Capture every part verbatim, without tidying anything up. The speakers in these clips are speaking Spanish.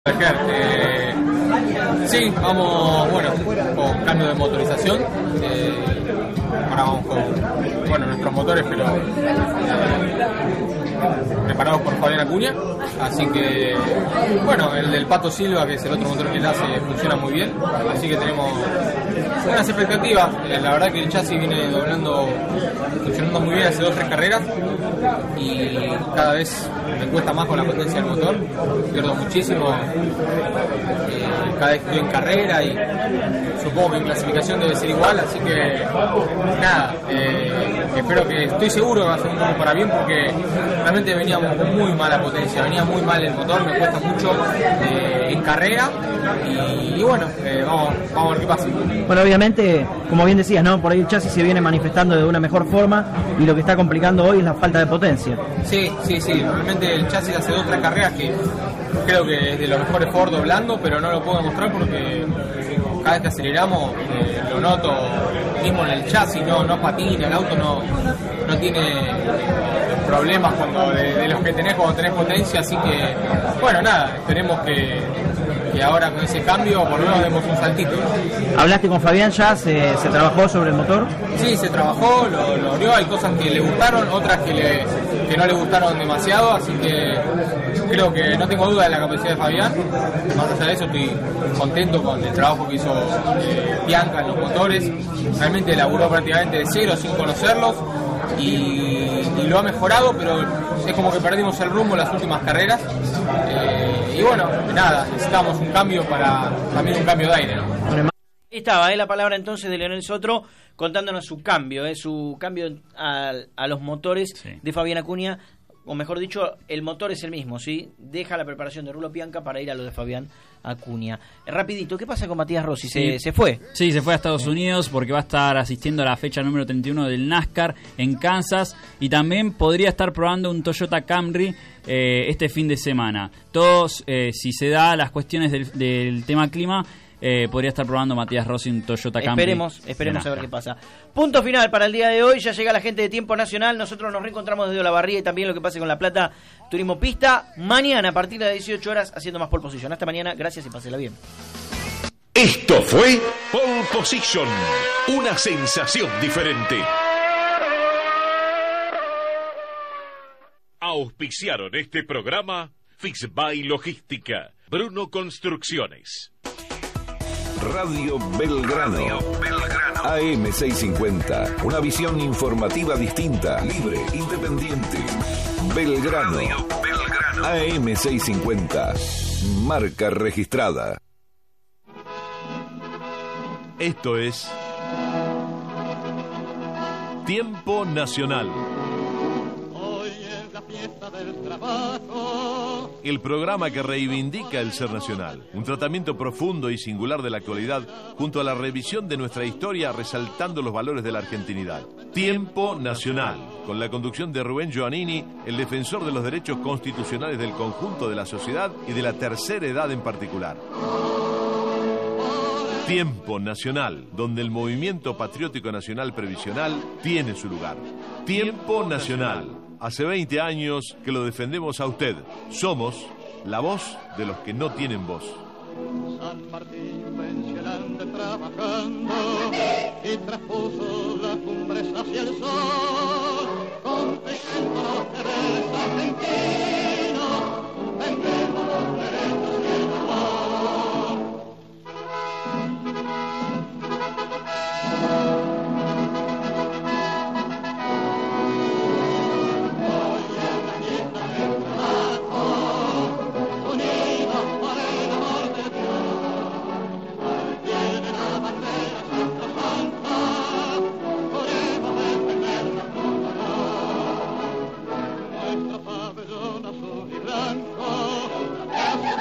Eh, sí, vamos, bueno, con cambio de motorización. Eh, ahora vamos con, bueno, nuestros motores, pero eh, preparados por Fabián Acuña. Así que, bueno, el del Pato Silva, que es el otro motor que él hace, funciona muy bien. Así que tenemos buenas expectativas. Eh, la verdad que el chasis viene doblando, funcionando muy bien hace dos o tres carreras. Y cada vez me cuesta más con la potencia del motor, pierdo muchísimo eh, cada vez que estoy en carrera, y supongo que en clasificación debe ser igual, así que nada, eh, espero que, estoy seguro que va a ser un motor para bien, porque realmente veníamos con muy mala potencia, venía muy mal el motor, me cuesta mucho eh, en carrera, y, y bueno, eh, vamos, vamos a ver qué pasa. Bueno, obviamente, como bien decías, ¿no? Por ahí el chasis se viene manifestando de una mejor forma, y lo que está complicando hoy es la falta de potencia. Sí, sí, sí, realmente el chasis hace dos o tres carreras que creo que es de los mejores Ford doblando, pero no lo puedo demostrar porque cada vez que aceleramos eh, lo noto mismo en el chasis, no, no patina, el auto no, no tiene problemas cuando de, de los que tenés cuando tenés potencia, así que bueno, nada, esperemos que, que ahora con ese cambio por lo menos demos un saltito. ¿Hablaste con Fabián ya? ¿Se, se trabajó sobre el motor? Sí, se trabajó, lo, lo vio, hay cosas que le gustaron, otras que, le, que no le gustaron demasiado, así que creo que no tengo duda de la capacidad de Fabián. Más allá de eso, estoy contento con el trabajo que hizo eh, Bianca en los motores. Realmente laburó prácticamente de cero sin conocerlos y, y lo ha mejorado, pero es como que perdimos el rumbo en las últimas carreras. Eh, y bueno, nada, necesitamos un cambio para también un cambio de aire, ¿no? Ahí estaba, ¿eh? La palabra entonces de Leonel Sotro contándonos su cambio, ¿eh? su cambio a, a los motores sí. de Fabián Acuña, o mejor dicho, el motor es el mismo, ¿sí? Deja la preparación de Rulo Bianca para ir a lo de Fabián Acuña. Eh, rapidito, ¿qué pasa con Matías Rossi? ¿Se, sí. ¿Se fue? Sí, se fue a Estados Unidos porque va a estar asistiendo a la fecha número treinta y uno del NASCAR en Kansas, y también podría estar probando un Toyota Camry eh, este fin de semana. Todos, eh, si se da las cuestiones del, del tema clima, Eh, podría estar probando Matías Rossi un Toyota Camry. Esperemos, esperemos a ver qué pasa. Punto final para el día de hoy. Ya llega la gente de Tiempo Nacional. Nosotros nos reencontramos desde Olavarría y también lo que pase con La Plata Turismo Pista. Mañana a partir de las dieciocho horas haciendo más Pole Position. Hasta mañana. Gracias y pásela bien. Esto fue Pole Position. Una sensación diferente. Auspiciaron este programa Fixby Logística, Bruno Construcciones. Radio Belgrano, Radio Belgrano. A M seiscientos cincuenta, una visión informativa distinta, libre, independiente. Belgrano, Radio Belgrano. A M seiscientos cincuenta, marca registrada. Esto es Tiempo Nacional. Hoy es la fiesta del trabajo. El programa que reivindica el ser nacional. Un tratamiento profundo y singular de la actualidad, junto a la revisión de nuestra historia, resaltando los valores de la argentinidad. Tiempo Nacional, con la conducción de Rubén Giovannini, el defensor de los derechos constitucionales del conjunto de la sociedad y de la tercera edad en particular. Tiempo Nacional, donde el movimiento patriótico nacional previsional tiene su lugar. Tiempo Nacional. Hace veinte años que lo defendemos a usted. Somos la voz de los que no tienen voz. San Martín pensionante trabajando y traspuso las cumbres hacia el sol, conquistando los deberes argentinos, vendemos los derechos y el amor. Azul y blanco,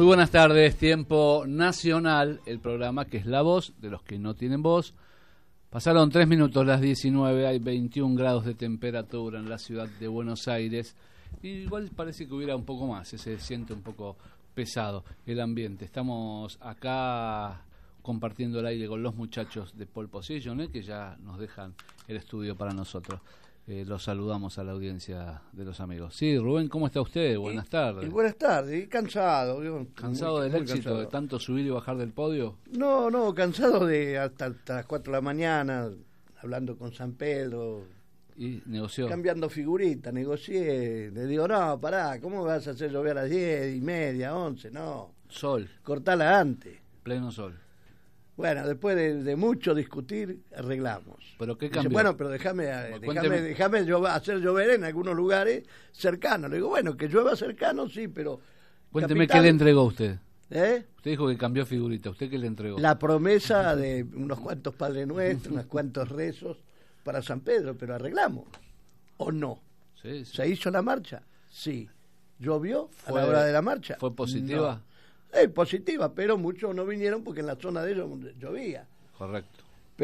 buenas tardes, Tiempo Nacional, el programa que es la voz de los que no tienen voz. Pasaron tres minutos las diecinueve, hay veintiún grados de temperatura en la ciudad de Buenos Aires. Y igual parece que hubiera un poco más, se siente un poco pesado el ambiente. Estamos acá compartiendo el aire con los muchachos de Pole Position, ¿eh? que ya nos dejan el estudio para nosotros. Eh, los saludamos a la audiencia de los amigos. Sí, Rubén, ¿cómo está usted? Buenas y, tardes. Y buenas tardes, y cansado. Yo, ¿Cansado muy, del muy éxito, cansado. de tanto subir y bajar del podio? No, no, cansado de hasta, hasta las cuatro de la mañana, hablando con San Pedro. Y negoció. Cambiando figuritas, negocié. Le digo, no, pará, ¿cómo vas a hacer llover a las diez y media, once? No. Sol. Cortala antes. Pleno sol. Bueno, después de, de mucho discutir, arreglamos. ¿Pero qué Dice, cambió? bueno, pero déjame Bueno, déjame, cuénteme. déjame llover- hacer llover en algunos lugares cercanos. Le digo, bueno, que llueva cercano, sí, pero... Cuénteme capital, qué le entregó usted. ¿Eh? Usted dijo que cambió figurita. ¿Usted qué le entregó? La promesa de unos cuantos Padre Nuestro, unos cuantos rezos para San Pedro, pero arreglamos. ¿O no? Sí, sí. ¿Se hizo la marcha? Sí. ¿Llovió a Fue- la hora de la marcha? ¿Fue positiva? No. Eh, positiva, pero muchos no vinieron porque en la zona de ellos llovía. Correcto.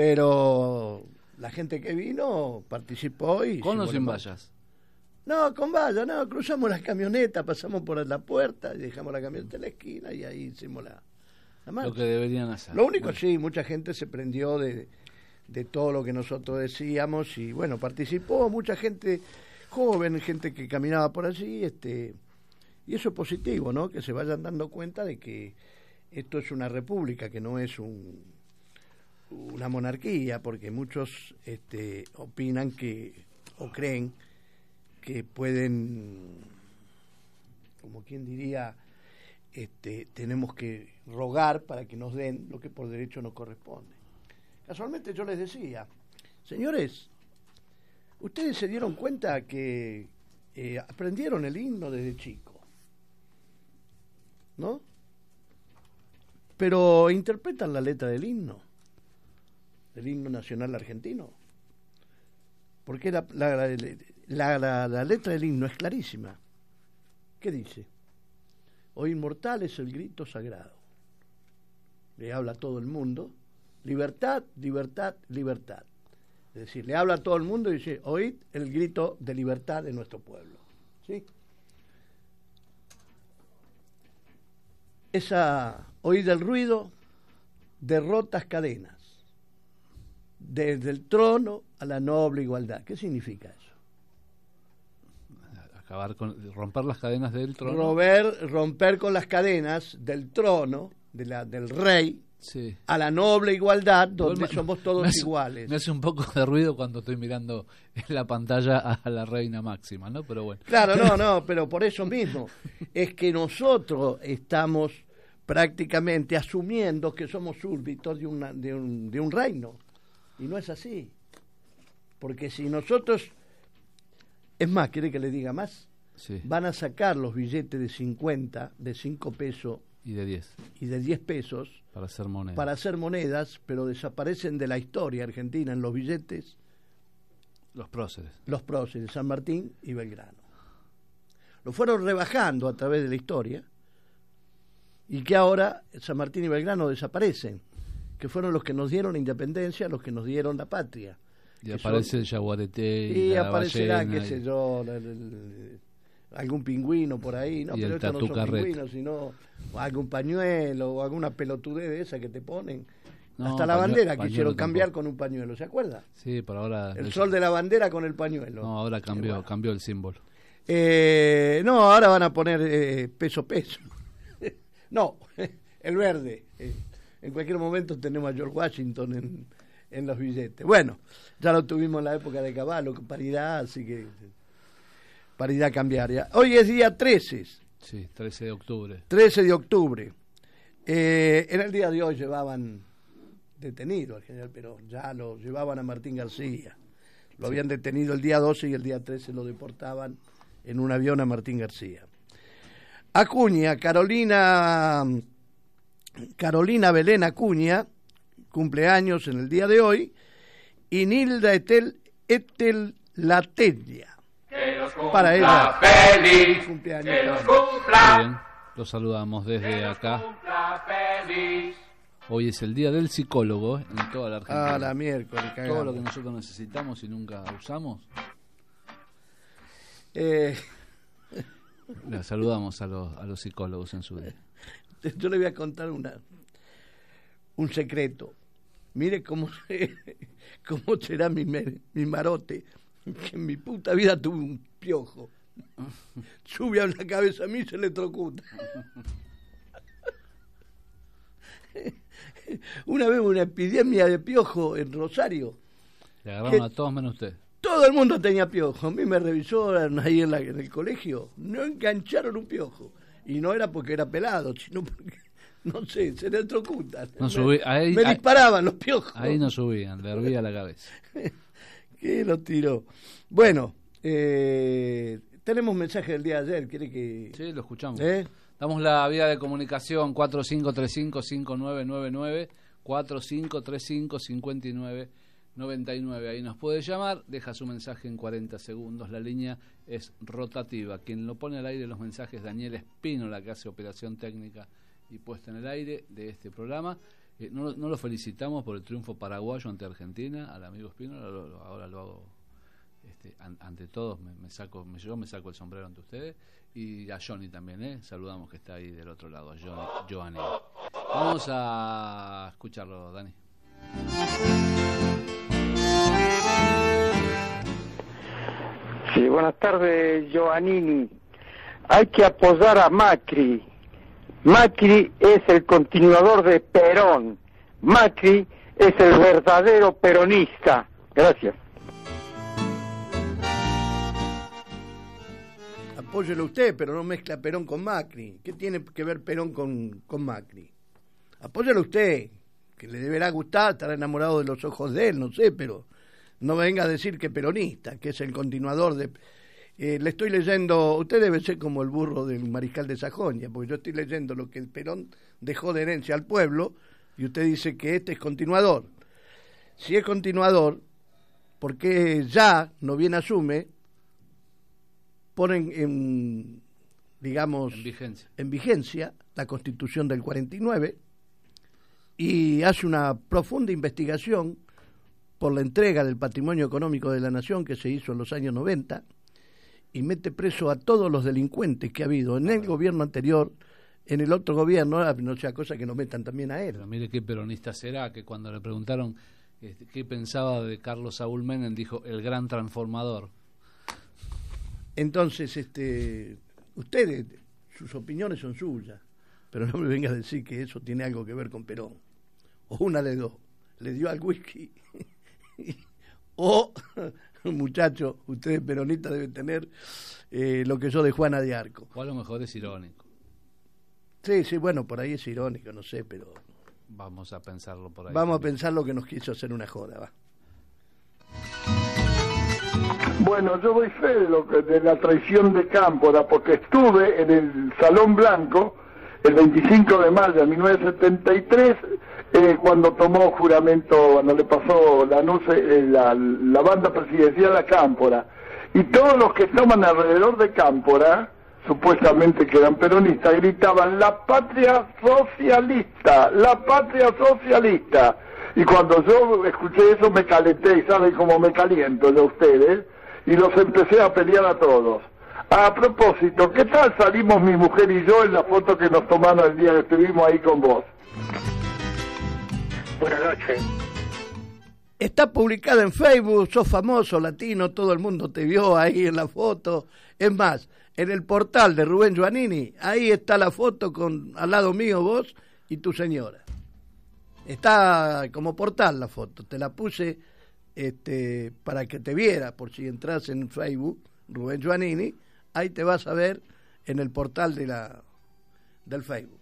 Pero la gente que vino participó y... ¿Con o se sin volvió. vallas? No, con vallas, no, cruzamos las camionetas, pasamos por la puerta y dejamos la camioneta en la esquina y ahí hicimos la, la marcha. Lo que deberían hacer. Lo único, Bueno. sí, mucha gente se prendió de, de todo lo que nosotros decíamos y bueno, participó mucha gente joven, gente que caminaba por allí, este, y eso es positivo, ¿no? Que se vayan dando cuenta de que esto es una república, que no es un una monarquía, porque muchos este, opinan que o creen que pueden, como quien diría, este, tenemos que rogar para que nos den lo que por derecho nos corresponde. Casualmente yo les decía, señores, ustedes se dieron cuenta que eh, aprendieron el himno desde chico, ¿no? Pero interpretan la letra del himno, del himno nacional argentino, porque la, la, la, la, la, la letra del himno es clarísima. ¿Qué dice? O inmortal es el grito sagrado. Le habla a todo el mundo. Libertad, libertad, libertad. Es decir, le habla a todo el mundo y dice, oíd el grito de libertad de nuestro pueblo. ¿Sí? Esa, oíd el ruido de rotas cadenas. Desde el trono a la noble igualdad. ¿Qué significa eso? Acabar con, romper las cadenas del trono. Romper, romper con las cadenas del trono, de la, del rey, sí. a la noble igualdad, donde Igual me- somos todos me hace- iguales. Me hace un poco de ruido cuando estoy mirando en la pantalla a la reina máxima, ¿no? Pero bueno. Claro, no, no, pero por eso mismo. Es que nosotros estamos prácticamente asumiendo que somos súbditos de, una, de, un, de un reino. Y no es así. Porque si nosotros... Es más, ¿quiere que le diga más? Sí. Van a sacar los billetes de cincuenta, de cinco pesos Y de diez. y de diez pesos Para hacer moneda. para hacer monedas, pero desaparecen de la historia argentina en los billetes Los próceres. los próceres, San Martín y Belgrano. Lo fueron rebajando a través de la historia y que ahora San Martín y Belgrano desaparecen, que fueron los que nos dieron la independencia, los que nos dieron la patria. Y que aparece son- el yaguareté y, y la aparecerá, ballena qué sé y- yo, la- la- la- algún pingüino por ahí, no, Y pero el estos no Tatú son Carreta. pingüinos, sino algún pañuelo o alguna pelotudez de esa que te ponen. No, Hasta la pañue- bandera pañuelo quisieron cambiar tampoco. con un pañuelo, ¿se acuerda? Sí, por ahora... El sol de la bandera con el pañuelo. No, ahora cambió, Eh, bueno. cambió el símbolo. Eh, no, ahora van a poner eh, peso peso. No, el verde. Eh, en cualquier momento tenemos a George Washington en, en los billetes. Bueno, ya lo tuvimos en la época de Caballo, con paridad, así que paridad cambiaria. Hoy es día trece, Sí, trece de octubre. trece de octubre. Eh, en el día de hoy llevaban detenido al general Perón, ya lo llevaban a Martín García. Lo habían detenido el día doce y el día trece lo deportaban en un avión a Martín García. Acuña, Carolina, Carolina Belén Acuña, cumpleaños en el día de hoy, y Nilda Etel, Etel Latella. Para ella, feliz, cumpleaños. que los cumpla Bien. Los saludamos desde acá. Hoy es el día del psicólogo, ¿eh? En toda la Argentina. Ah, la miércoles, cagamos. Todo lo que nosotros necesitamos y nunca usamos. Eh... Le saludamos a los, a los psicólogos en su día. Yo le voy a contar una un secreto. Mire cómo, cómo será mi, mi marote, que en mi puta vida tuve un piojo. Sube a la cabeza a mí y se le electrocuta. Una vez una epidemia de piojo en Rosario. Le agarraron a todos menos usted. Todo el mundo tenía piojo. A mí me revisó ahí en, la, en el colegio. No engancharon un piojo. Y no era porque era pelado, sino porque, no sé, se le electrocutan. No subí, ahí, me ahí, disparaban los piojos. Ahí no subían, le hervía la cabeza. ¿Qué lo tiró? Bueno, eh, tenemos mensaje del día de ayer. ¿Quiere que...? Sí, lo escuchamos. ¿Eh? Damos la vía de comunicación cuatro cinco tres cinco, cinco nueve nueve nueve, cuatro cinco tres cinco, cinco nueve nueve nueve. Ahí nos puede llamar, deja su mensaje en cuarenta segundos. La línea es rotativa. Quien lo pone al aire los mensajes, Daniel Espino, la que hace operación técnica y puesta en el aire de este programa. Eh, no, no lo felicitamos por el triunfo paraguayo ante Argentina, al amigo Espino, lo, lo, ahora lo hago este, an, ante todos, me, me saco, me, yo me saco el sombrero ante ustedes, y a Johnny también, ¿eh? Saludamos que está ahí del otro lado, a Johnny, Giovanni. Vamos a escucharlo, Dani. Sí, buenas tardes, Giovannini. Hay que apoyar a Macri. Macri es el continuador de Perón. Macri es el verdadero peronista. Gracias. Apóyelo usted, pero no mezcla Perón con Macri. ¿Qué tiene que ver Perón con, con Macri? Apóyelo usted, que le deberá gustar, estará enamorado de los ojos de él, no sé, pero no venga a decir que peronista, que es el continuador de... Eh, le estoy leyendo, usted debe ser como el burro del mariscal de Sajonia, porque yo estoy leyendo lo que el Perón dejó de herencia al pueblo, y usted dice que este es continuador. Si es continuador, ¿por qué ya no bien asume, ponen en, digamos, en vigencia. en vigencia la Constitución del cuarenta y nueve y hace una profunda investigación por la entrega del patrimonio económico de la nación que se hizo en los años noventa y mete preso a todos los delincuentes que ha habido en el gobierno anterior, en el otro gobierno, no sea cosa que nos metan también a él. Pero mire qué peronista será, que cuando le preguntaron este, qué pensaba de Carlos Saúl Menem, dijo el gran transformador. Entonces, este, ustedes, sus opiniones son suyas, pero no me venga a decir que eso tiene algo que ver con Perón. O una de dos, le dio al whisky, o, muchacho, ustedes peronistas deben tener eh, lo que yo de Juana de Arco. O a lo mejor es irónico. Sí, sí, bueno, por ahí es irónico, no sé, pero... Vamos a pensarlo por ahí. Vamos también a pensar lo que nos quiso hacer una joda, va. Bueno, yo doy fe de, lo que, de la traición de Cámpora, porque estuve en el Salón Blanco el veinticinco de mayo de mil novecientos setenta y tres, eh, cuando tomó juramento, cuando le pasó la, eh, la, la banda presidencial a Cámpora. Y todos los que estaban alrededor de Cámpora, supuestamente que eran peronistas, gritaban la patria socialista, la patria socialista. Y cuando yo escuché eso me calenté, y saben cómo me caliento de ustedes, y los empecé a pelear a todos. A propósito, ¿qué tal salimos mi mujer y yo en la foto que nos tomaron el día que estuvimos ahí con vos? Buenas noches. Está publicada en Facebook, sos famoso, latino, todo el mundo te vio ahí en la foto. Es más, en el portal de Rubén Giovannini, ahí está la foto con al lado mío vos y tu señora. Está como portal la foto, te la puse este, para que te viera, por si entras en Facebook, Rubén Giovannini, ahí te vas a ver en el portal de la del Facebook.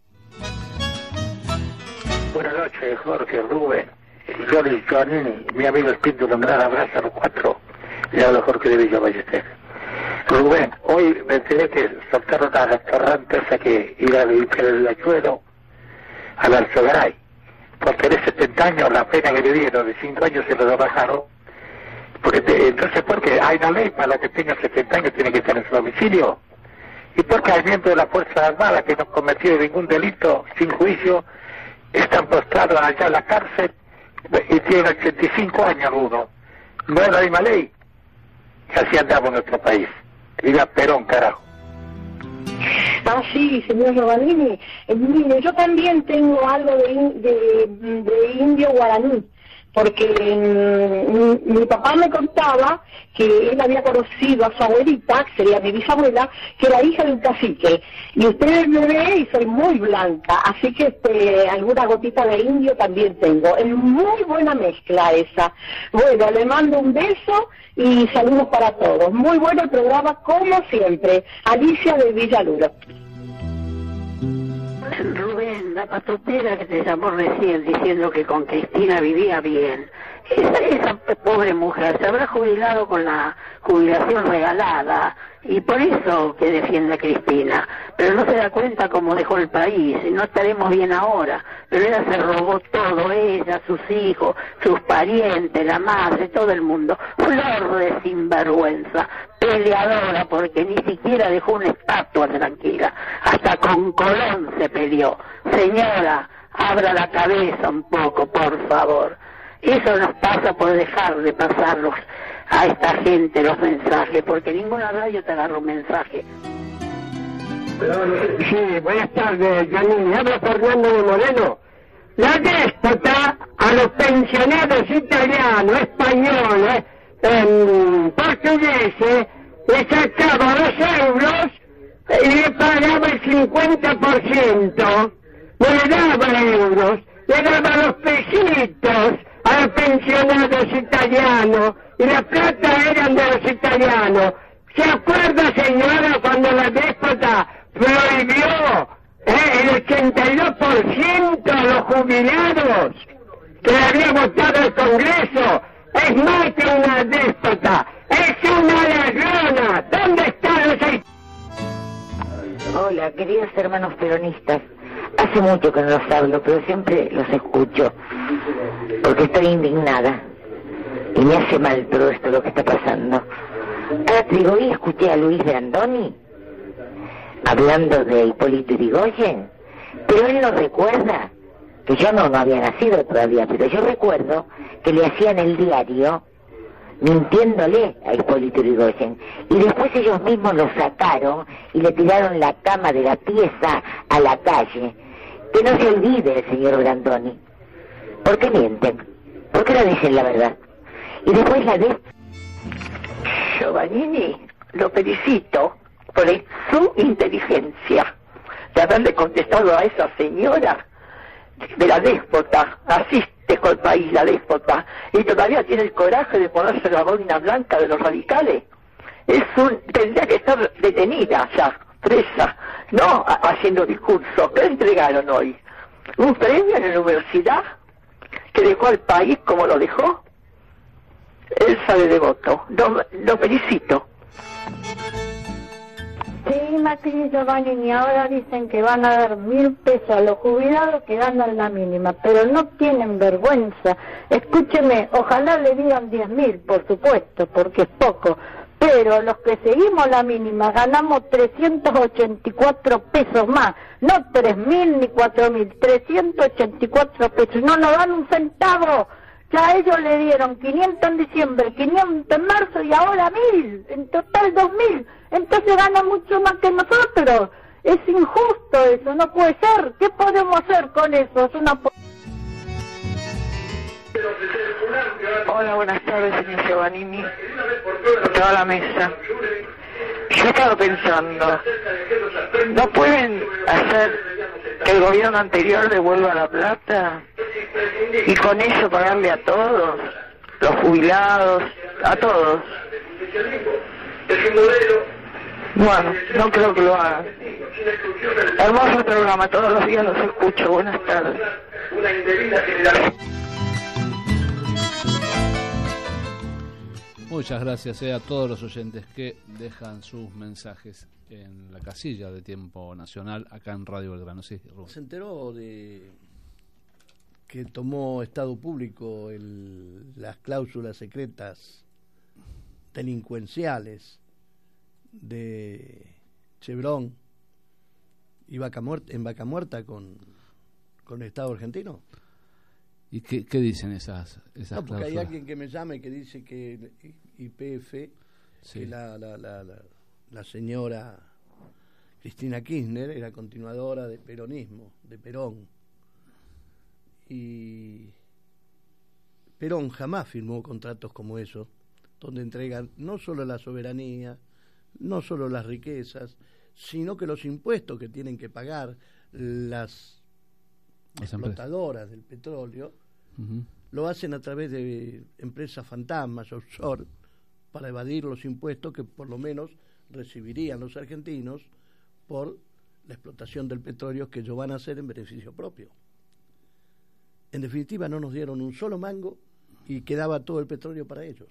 Buenas noches, Jorge, Rubén, Jorge Giovannini, mi amigo Espíritu, un gran abrazo a los cuatro, le hablo Jorge de Villa Ballester. Rubén, hoy me enteré que soltaron a la torrente esa que iba a limpiar el ayuelo al Alzogaray. Por tener setenta años, la pena que le dieron de cinco años se lo bajaron. Porque te, entonces, porque hay una ley para la que tenga setenta años tiene que estar en su domicilio. y porque hay miembros de la Fuerza Armada que no han cometido ningún delito sin juicio, están postrados allá en la cárcel y tienen ochenta y cinco años algunos. No es la misma ley. Y así andamos en nuestro país. Viva Perón, carajo. Ah, sí, señor Giovannini. Eh, mire, yo también tengo algo de, in, de, de indio guaraní, porque mm, mi, mi papá me contaba que él había conocido a su abuelita, que sería mi bisabuela, que era hija de un cacique. Y usted me ve y soy muy blanca, así que este, alguna gotita de indio también tengo. Es muy buena mezcla esa. Bueno, le mando un beso y saludos para todos. Muy bueno el programa, como siempre. Alicia de Villaluro. Rubén, la patotera que te llamó recién diciendo que con Cristina vivía bien, esa, esa pobre mujer se habrá jubilado con la jubilación regalada y por eso que defiende a Cristina, pero no se da cuenta cómo dejó el país y no estaremos bien ahora, pero ella se robó todo, ella, sus hijos, sus parientes, la madre, todo el mundo, flor de sinvergüenza, peleadora porque ni siquiera dejó una estatua tranquila, hasta con Colón se peleó. Señora, abra la cabeza un poco, por favor. Eso nos pasa por dejar de pasarlos a esta gente los mensajes, porque ninguna radio te agarra un mensaje. Sí, buenas tardes, Janine. Habla Fernando de Moreno. La déspota a los pensionados italianos, españoles, eh, portugueses, le sacaba dos euros y le pagaba el cincuenta por ciento. No le daba euros, le daba los pesitos a los pensionados italianos y la plata eran de los italianos. ¿Se acuerda, señora, cuando la déspota prohibió eh, el ochenta y dos por ciento a los jubilados que le había votado el Congreso? Es más que una déspota, es una ladrona. ¿Dónde están los... Hola, queridos hermanos peronistas. Hace mucho que no los hablo, pero siempre los escucho, porque estoy indignada y me hace mal todo esto lo que está pasando. Ahora te digo, hoy escuché a Luis Brandoni hablando de Hipólito Yrigoyen, pero él no recuerda, que yo no, no había nacido todavía, pero yo recuerdo que le hacían el diario mintiéndole a Hipólito Yrigoyen, y después ellos mismos lo sacaron y le tiraron la cama de la pieza a la calle. Que no se olvide el señor Brandoni. ¿Por qué mienten? ¿Por qué no dicen la verdad? Y después la de... Giovannini, lo felicito por su inteligencia de haberle contestado a esa señora de la déspota. Así dejó el país la déspota y todavía tiene el coraje de ponerse la boina blanca de los radicales. Es un... tendría que estar detenida ya, presa, no haciendo discursos. ¿Qué entregaron hoy? ¿Un premio en la universidad que dejó al país como lo dejó? Elsa de Devoto, lo, lo felicito. Sí, Macri y Giovannini, ahora dicen que van a dar mil pesos a los jubilados que ganan la mínima, pero no tienen vergüenza. Escúcheme, ojalá le digan diez mil, por supuesto, porque es poco, pero los que seguimos la mínima ganamos trescientos ochenta y cuatro pesos más, no tres mil ni cuatro mil, trescientos ochenta y cuatro pesos, no nos dan un centavo. Ya ellos le dieron quinientos en diciembre, quinientos en marzo y ahora mil, en total dos mil. Entonces gana mucho más que nosotros. Es injusto eso, no puede ser. ¿Qué podemos hacer con eso? Es una... Hola, buenas tardes, señor Giovannini, toda la mesa. Yo he estado pensando, ¿no pueden hacer que el gobierno anterior devuelva la plata y con eso pagarle a todos, los jubilados, a todos? Bueno, no creo que lo hagan. Hermoso programa, todos los días los escucho. Buenas tardes. Muchas gracias eh, a todos los oyentes que dejan sus mensajes en la casilla de Tiempo Nacional acá en Radio Belgrano. Sí, Rubén. ¿Se enteró de que tomó Estado Público el, las cláusulas secretas delincuenciales de Chevron y Vaca Muerta, en Vaca Muerta con, con el Estado argentino. ¿Y qué, qué dicen esas, esas No, porque cláusulas? hay alguien que me llame que dice que Y P F, Sí. que la, la, la, la, la señora Cristina Kirchner era continuadora de peronismo, de Perón. Y Perón jamás firmó contratos como esos, donde entregan no solo la soberanía, no solo las riquezas, sino que los impuestos que tienen que pagar las Las explotadoras del petróleo Ujú. lo hacen a través de empresas fantasmas, offshore, para evadir los impuestos que por lo menos recibirían los argentinos por la explotación del petróleo que ellos van a hacer en beneficio propio. En definitiva, no nos dieron un solo mango y quedaba todo el petróleo para ellos.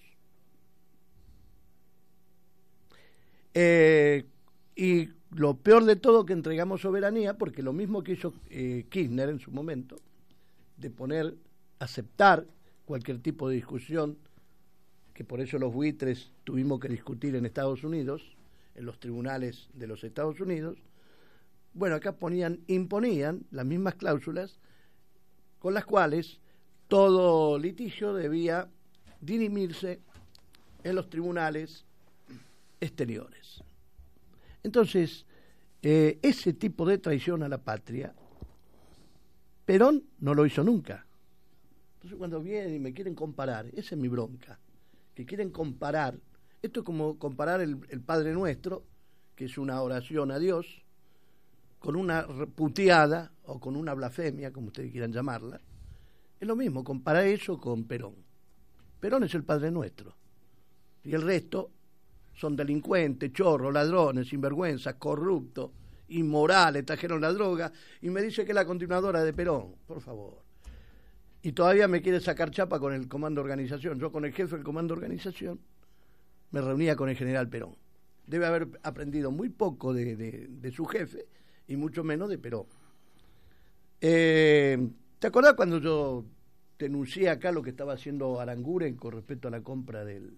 Eh, y lo peor de todo, que entregamos soberanía, porque lo mismo que hizo eh, Kirchner en su momento, de poner, aceptar cualquier tipo de discusión, que por eso los buitres tuvimos que discutir en Estados Unidos, en los tribunales de los Estados Unidos. Bueno, acá ponían, imponían las mismas cláusulas con las cuales todo litigio debía dirimirse en los tribunales exteriores. Entonces, eh, ese tipo de traición a la patria, Perón no lo hizo nunca. Entonces, cuando vienen y me quieren comparar, esa es mi bronca, que quieren comparar, esto es como comparar el, el Padre Nuestro, que es una oración a Dios, con una puteada o con una blasfemia, como ustedes quieran llamarla. Es lo mismo, comparar eso con Perón. Perón es el Padre Nuestro, y el resto son delincuentes, chorros, ladrones, sinvergüenzas, corruptos, inmorales, trajeron la droga, y me dice que es la continuadora de Perón, por favor. Y todavía me quiere sacar chapa con el comando de organización. Yo con el jefe del comando de organización me reunía con el general Perón. Debe haber aprendido muy poco de, de, de su jefe y mucho menos de Perón. Eh, ¿Te acordás cuando yo denuncié acá lo que estaba haciendo Aranguren con respecto a la compra del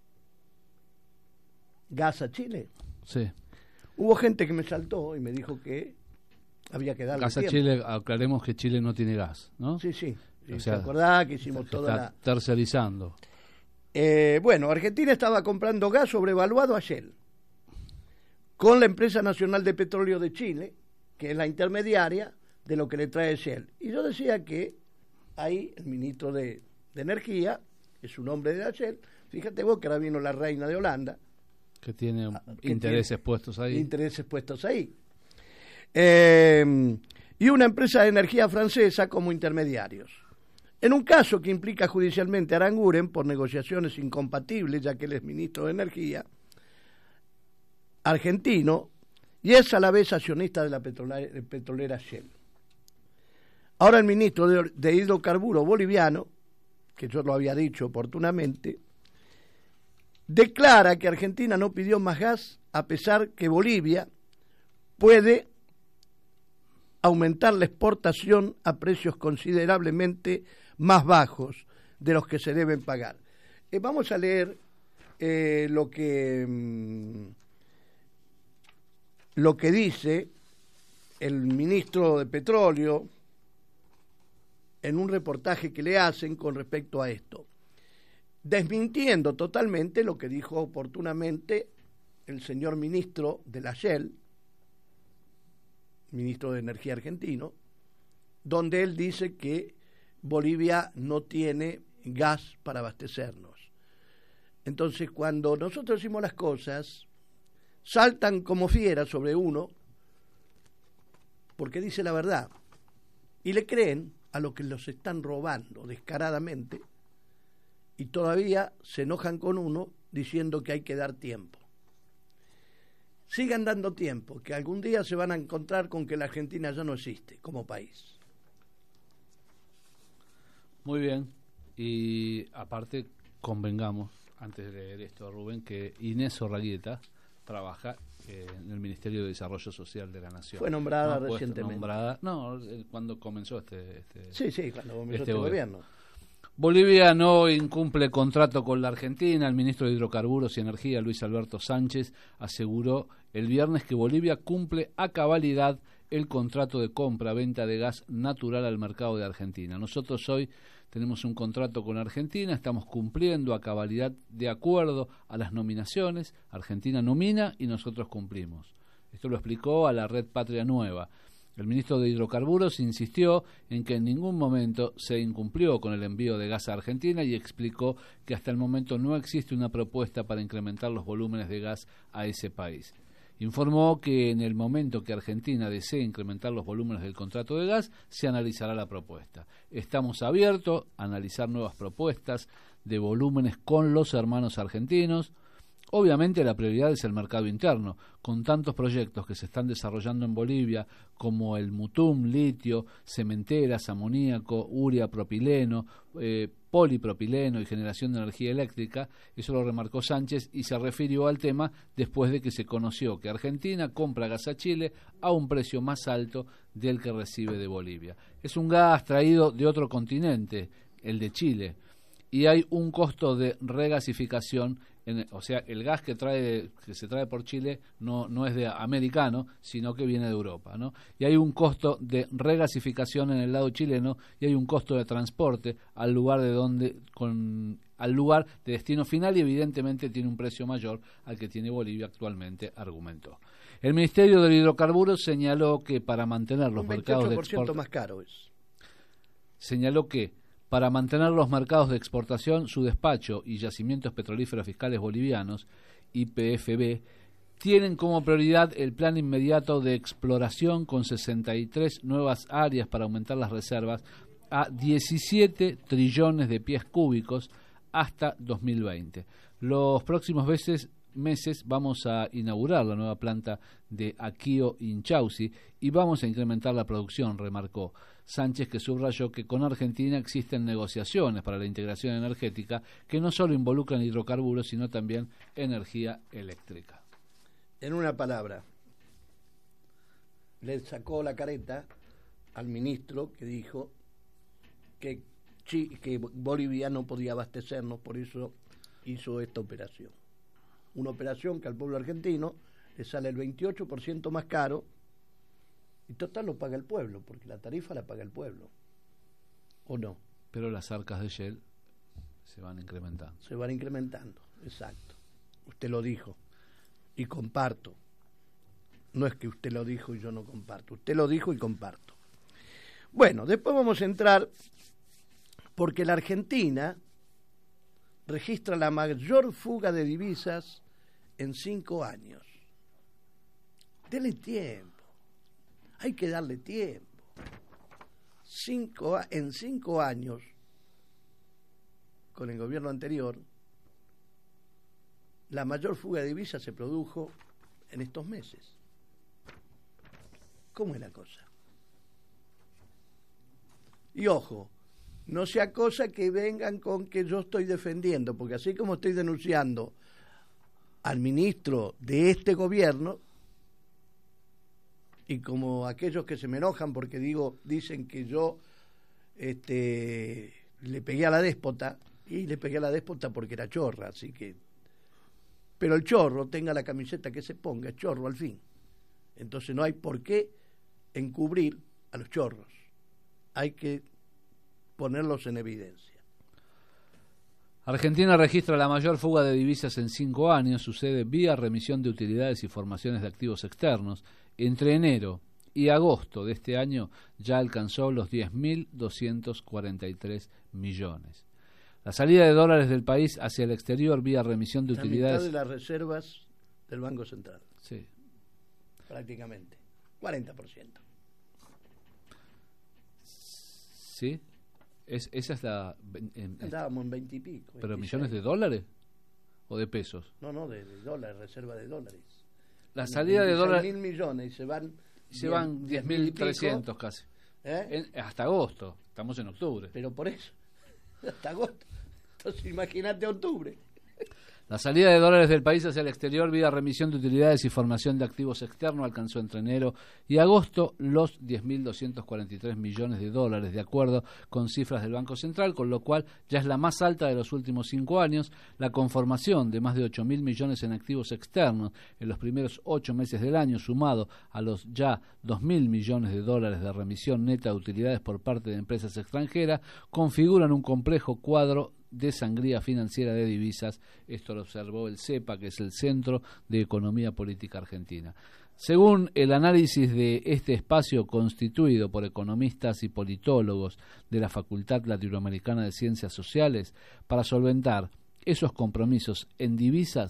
gas a Chile? Sí. Hubo gente que me saltó y me dijo que había que darle Gas a tiempo. Chile, aclaremos que Chile no tiene gas, ¿no? Sí, sí. O ¿Te sea, acordás que hicimos se toda está la... tercerizando. Eh, bueno, Argentina estaba comprando gas sobrevaluado a Shell, con la Empresa Nacional de Petróleo de Chile, que es la intermediaria de lo que le trae Shell. Y yo decía que ahí el ministro de, de Energía, que es un hombre de la Shell, fíjate vos que ahora vino la reina de Holanda, Que tiene que intereses tiene puestos ahí. intereses puestos ahí. Eh, y una empresa de energía francesa como intermediarios. En un caso que implica judicialmente a Aranguren por negociaciones incompatibles, ya que él es ministro de Energía argentino y es a la vez accionista de la petrolera, petrolera Shell. Ahora el ministro de, de hidrocarburos boliviano, que yo lo había dicho oportunamente, declara que Argentina no pidió más gas a pesar que Bolivia puede aumentar la exportación a precios considerablemente más bajos de los que se deben pagar. Eh, vamos a leer eh, lo que mmm, lo que dice el ministro de Petróleo en un reportaje que le hacen con respecto a esto, desmintiendo totalmente lo que dijo oportunamente el señor ministro de la Shell, ministro de Energía argentino, donde él dice que Bolivia no tiene gas para abastecernos. Entonces, cuando nosotros decimos las cosas, saltan como fieras sobre uno porque dice la verdad y le creen a lo que los están robando descaradamente y todavía se enojan con uno diciendo que hay que dar tiempo. Sigan dando tiempo, que algún día se van a encontrar con que la Argentina ya no existe como país. Muy bien. Y aparte, convengamos, antes de leer esto, Rubén, que Inés Orraguieta trabaja eh, en el Ministerio de Desarrollo Social de la Nación. Fue nombrada Puesto, recientemente. Nombrada, no, eh, cuando comenzó este, este Sí, sí, cuando comenzó este este gobierno. Bolivia no incumple contrato con la Argentina. El ministro de Hidrocarburos y Energía, Luis Alberto Sánchez, aseguró el viernes que Bolivia cumple a cabalidad el contrato de compra-venta de gas natural al mercado de Argentina. Nosotros hoy tenemos un contrato con Argentina, estamos cumpliendo a cabalidad de acuerdo a las nominaciones. Argentina nomina y nosotros cumplimos. Esto lo explicó a la Red Patria Nueva. El ministro de Hidrocarburos insistió en que en ningún momento se incumplió con el envío de gas a Argentina y explicó que hasta el momento no existe una propuesta para incrementar los volúmenes de gas a ese país. Informó que en el momento que Argentina desee incrementar los volúmenes del contrato de gas, se analizará la propuesta. Estamos abiertos a analizar nuevas propuestas de volúmenes con los hermanos argentinos. Obviamente la prioridad es el mercado interno, con tantos proyectos que se están desarrollando en Bolivia como el Mutum, litio, cementeras, amoníaco, urea, propileno, eh, polipropileno y generación de energía eléctrica. Eso lo remarcó Sánchez y se refirió al tema después de que se conoció que Argentina compra gas a Chile a un precio más alto del que recibe de Bolivia. Es un gas traído de otro continente, el de Chile, y hay un costo de regasificación. En, o sea, el gas que trae que se trae por Chile no no es de americano, sino que viene de Europa, ¿no? Y hay un costo de regasificación en el lado chileno y hay un costo de transporte al lugar de donde con al lugar de destino final y evidentemente tiene un precio mayor al que tiene Bolivia actualmente, argumentó. El Ministerio de Hidrocarburos señaló que para mantener los mercados de exportación más caro es. Señaló que para mantener los mercados de exportación, su despacho y Yacimientos Petrolíferos Fiscales Bolivianos, Y P F B, tienen como prioridad el plan inmediato de exploración con sesenta y tres nuevas áreas para aumentar las reservas a diecisiete trillones de pies cúbicos hasta dos mil veinte. Los próximos meses, meses vamos a inaugurar la nueva planta de Aquio Inchausti y vamos a incrementar la producción, remarcó Sánchez, que subrayó que con Argentina existen negociaciones para la integración energética que no solo involucran hidrocarburos, sino también energía eléctrica. En una palabra, le sacó la careta al ministro que dijo que, que Bolivia no podía abastecernos, por eso hizo esta operación. Una operación que al pueblo argentino le sale el veintiocho por ciento más caro y total lo paga el pueblo, porque la tarifa la paga el pueblo. ¿O no? Pero las arcas de Shell se van incrementando. Se van incrementando, exacto. Usted lo dijo y comparto. No es que usted lo dijo y yo no comparto. Usted lo dijo y comparto. Bueno, después vamos a entrar porque la Argentina registra la mayor fuga de divisas en cinco años. Dele tiempo. Hay que darle tiempo. Cinco, en cinco años, con el gobierno anterior, la mayor fuga de divisas se produjo en estos meses. ¿Cómo es la cosa? Y ojo, no sea cosa que vengan con que yo estoy defendiendo, porque así como estoy denunciando al ministro de este gobierno, y como aquellos que se me enojan porque digo dicen que yo este le pegué a la déspota, y le pegué a la déspota porque era chorra, así que pero el chorro, tenga la camiseta que se ponga, es chorro al fin. Entonces no hay por qué encubrir a los chorros, hay que ponerlos en evidencia. Argentina registra la mayor fuga de divisas en cinco años, sucede vía remisión de utilidades y formaciones de activos externos. Entre enero y agosto de este año ya alcanzó los diez mil doscientos cuarenta y tres millones. La salida de dólares del país hacia el exterior vía remisión de la utilidades... La mitad de las reservas del Banco Central. Sí. Prácticamente. cuarenta por ciento. Sí. Es, esa es la... En, Andábamos en veinte y pico. ¿Pero veintiséis. millones de dólares o de pesos? No, no, de, de dólares, reserva de dólares. La salida de dólares... mil millones y se van... Se van diez mil trescientos casi. ¿Eh? En, hasta agosto. Estamos en octubre. Pero por eso. Hasta agosto. Entonces imagínate octubre. La salida de dólares del país hacia el exterior vía remisión de utilidades y formación de activos externos alcanzó entre enero y agosto los diez mil doscientos cuarenta y tres millones de dólares, de acuerdo con cifras del Banco Central, con lo cual ya es la más alta de los últimos cinco años. La conformación de más de ocho mil millones en activos externos en los primeros ocho meses del año, sumado a los ya dos mil millones de dólares de remisión neta de utilidades por parte de empresas extranjeras, configuran un complejo cuadro de sangría financiera de divisas. Esto lo observó el CEPA, que es el Centro de Economía Política Argentina. Según el análisis de este espacio constituido por economistas y politólogos de la Facultad Latinoamericana de Ciencias Sociales, para solventar esos compromisos en divisas